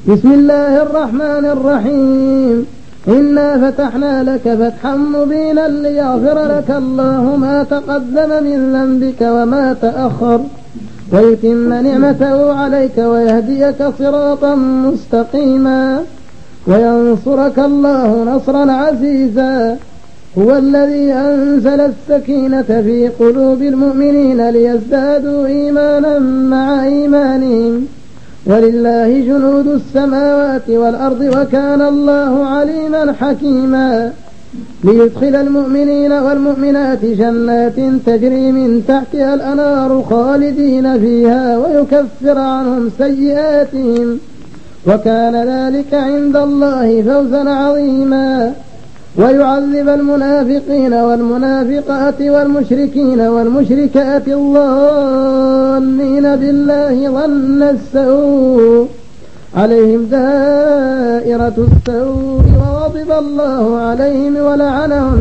بسم الله الرحمن الرحيم. إنا فتحنا لك فتحا مبينا ليغفر لك الله ما تقدم من ذنبك وما تأخر ويتم نعمته عليك ويهديك صراطا مستقيما وينصرك الله نصرا عزيزا. هو الذي أنزل السكينة في قلوب المؤمنين ليزدادوا إيمانا مع إيمانهم ولله جنود السماوات والأرض وكان الله عليما حكيما. ليدخل المؤمنين والمؤمنات جنات تجري من تحتها الأنهار خالدين فيها ويكفر عنهم سيئاتهم وكان ذلك عند الله فوزا عظيما. ويعذب المنافقين والمنافقات والمشركين والمشركات الظانين بالله ظن السوء عليهم دائرة السوء وغضب الله عليهم ولعنهم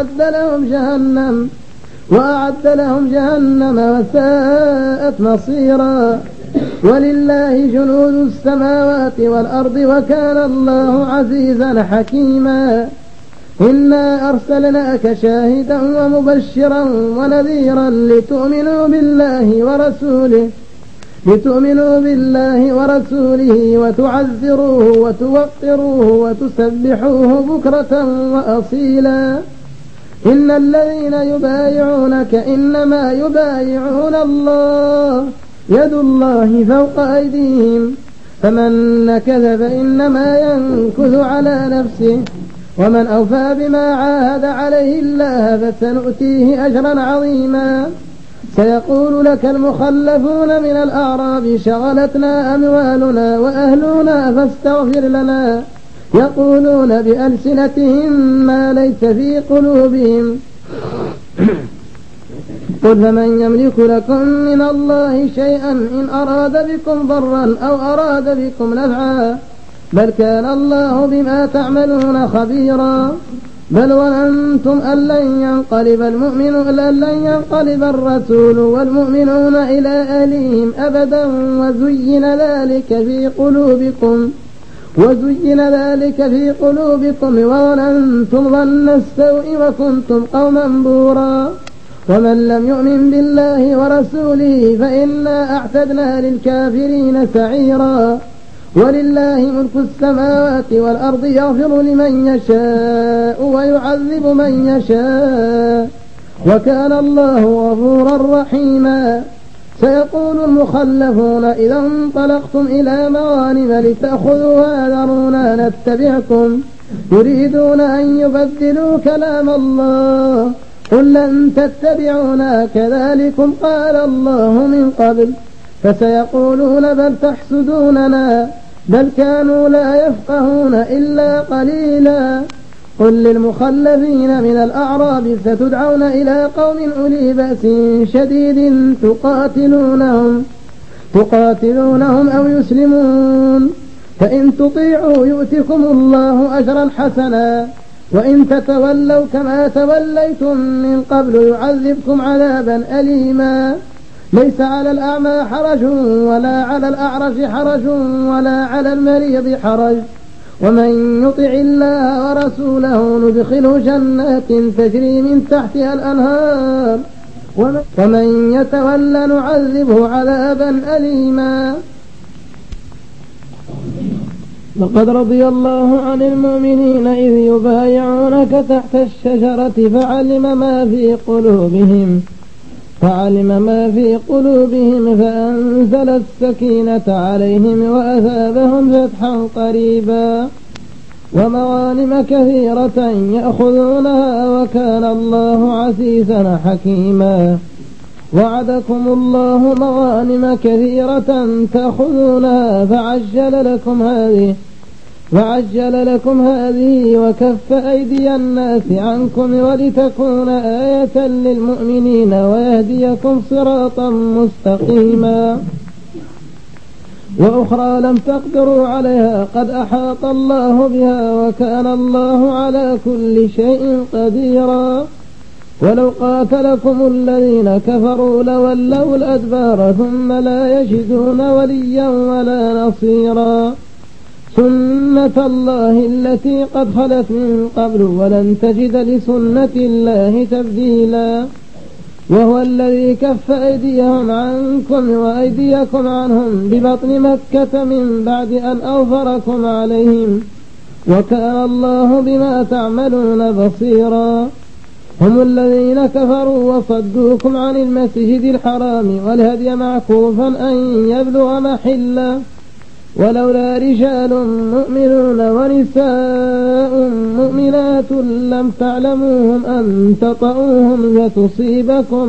وأعد لهم جهنم وساءت مصيرا. ولله جنود السماوات والأرض وكان الله عزيزا حكيما. إنا أرسلناك شاهدا ومبشرا ونذيرا لتؤمنوا بالله ورسوله وتعزروه وتوقروه وتسبحوه بكرة وأصيلا. إن الذين يبايعونك إنما يبايعون الله يد الله فوق أيديهم فمن نكث فإنما ينكث على نفسه ومن أوفى بما عاهد عليه الله فسنؤتيه أجرا عظيما. سيقول لك المخلفون من الأعراب شغلتنا أموالنا وأهلنا فاستغفر لنا يقولون بألسنتهم ما ليس في قلوبهم قل فمن يملك لكم من الله شيئا إن أراد بكم ضرا أو أراد بكم نفعا بل كان الله بما تعملون خبيرا. بل ظننتم أن لن ينقلب الرسول والمؤمنون إلى أهليهم أبدا وزين ذلك في قلوبكم وظننتم ظن السوء وكنتم قوما بورا. ومن لم يؤمن بالله ورسوله فإنا أعتدنا للكافرين سعيرا. ولله ملك السماوات والأرض يغفر لمن يشاء ويعذب من يشاء وكان الله غفورا رحيما. سيقول المخلفون إذا انطلقتم إلى مغانم لتأخذوها ذرونا نتبعكم يريدون أن يبدلوا كلام الله قل لن تتبعونا كذلكم قال الله من قبل فسيقولون بل تحسدوننا بل كانوا لا يفقهون إلا قليلا. قل للمخلفين من الأعراب ستدعون إلى قوم أولي بأس شديد تقاتلونهم أو يسلمون فإن تطيعوا يؤتكم الله أجرا حسنا وإن تتولوا كما توليتم من قبل يعذبكم عذابا أليما. ليس على الأعمى حرج ولا على الأعرج حرج ولا على المريض حرج ومن يطع الله ورسوله ندخله جنات تجري من تحتها الأنهار ومن يتولى نعذبه عذابا أليما. لقد رضي الله عن المؤمنين إذ يبايعونك تحت الشجرة فعلم ما في قلوبهم فأنزل السكينة عليهم وأثابهم فتحا قريبا ومغانم كثيرة يأخذونها وكان الله عزيزا حكيما. وعدكم الله مغانم كثيرة تأخذونها فعجل لكم هذه وكف أيدي الناس عنكم ولتكون آية للمؤمنين ويهديكم صراطا مستقيما. وأخرى لم تقدروا عليها قد أحاط الله بها وكان الله على كل شيء قديرا. ولو قاتلكم الذين كفروا لولوا الأدبار ثم لا يجدون وليا ولا نصيرا. سنة الله التي قد خلت من قبل ولن تجد لسنة الله تبديلا وهو الذي كف أيديهم عنكم وأيديكم عنهم ببطن مكة من بعد أن أظفركم عليهم وكان الله بما تعملون بصيرا هم الذين كفروا وصدوكم عن المسجد الحرام والهدي معكوفا أن يبلغ محله ولولا رجال مؤمنون ونساء مؤمنات لم تعلموهم أن تطؤوهم فتصيبكم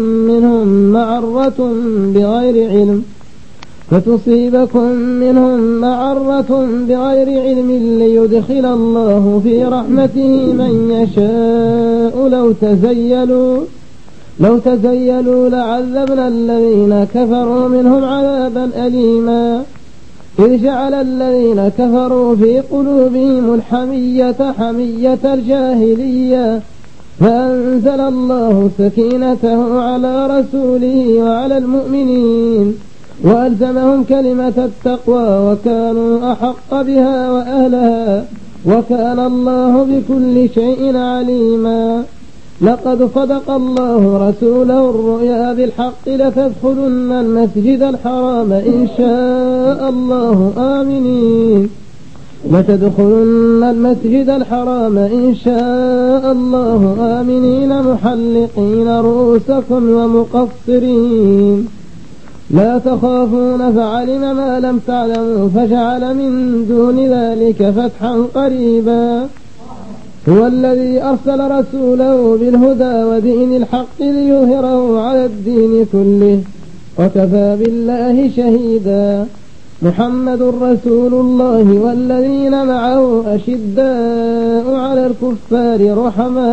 منهم معرة بغير علم ليدخل الله في رحمته من يشاء لو تزيلوا لعذبنا الذين كفروا منهم عذابا أليما إذ جعل الذين كفروا في قلوبهم حمية الجاهلية فأنزل الله سكينته على رسوله وعلى المؤمنين وألزمهم كلمة التقوى وكانوا أحق بها وأهلها وكان الله بكل شيء عليما لقد صدق الله رسوله الرؤيا بالحق لتدخلن المسجد الحرام إن شاء الله آمنين محلقين رؤوسكم ومقصرين لا تخافون فعلم ما لم تعلموا فجعل من دون ذلك فتحا قريبا هو الذي أرسل رسوله بالهدى ودين الحق ليظهره على الدين كله وكفى بالله شهيدا محمد رسول الله والذين معه أشداء على الكفار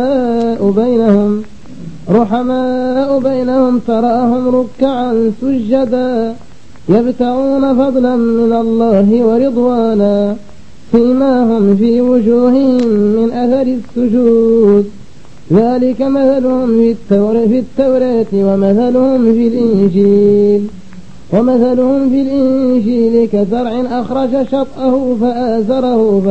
رحماء بينهم تراهم ركعا سجدا يبتغون فضلا من الله ورضوانا سيماهم في وجوههم من أثر السجود ذلك مثلهم في التوراة ومثلهم في الإنجيل كزرع أخرج شطأه فآزره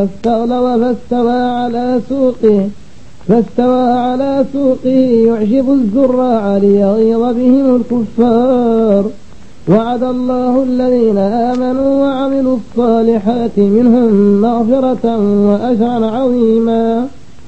فاستوى على سوقه يعجب الزراع ليغيظ بهم الكفار وعد الله الذين آمنوا وعملوا الصالحات منهم مغفرة وأجرا عظيما